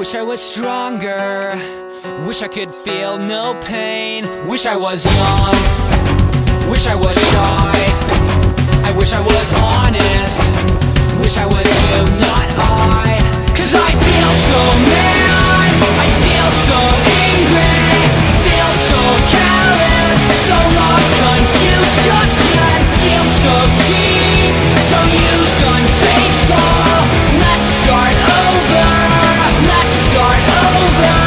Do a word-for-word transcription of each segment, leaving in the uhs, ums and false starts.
Wish I was stronger, wish I could feel no pain. Wish I was young, wish I was shy. I wish I was honest, wish I was you, not I. Cause I feel so mad, I feel so angry, feel so callous, so lost, confused, again. Feel so cheap, so used, unfaithful. Let's start over, let's start over.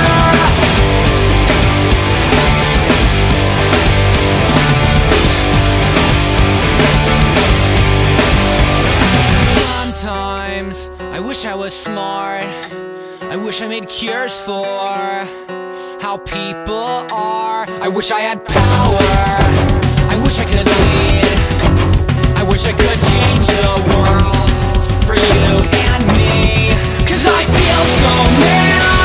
Sometimes I wish I was smart, I wish I made cures for how people are. I wish I had power, I wish I could lead, I wish I could change the world for you and me. Cause I feel so mad,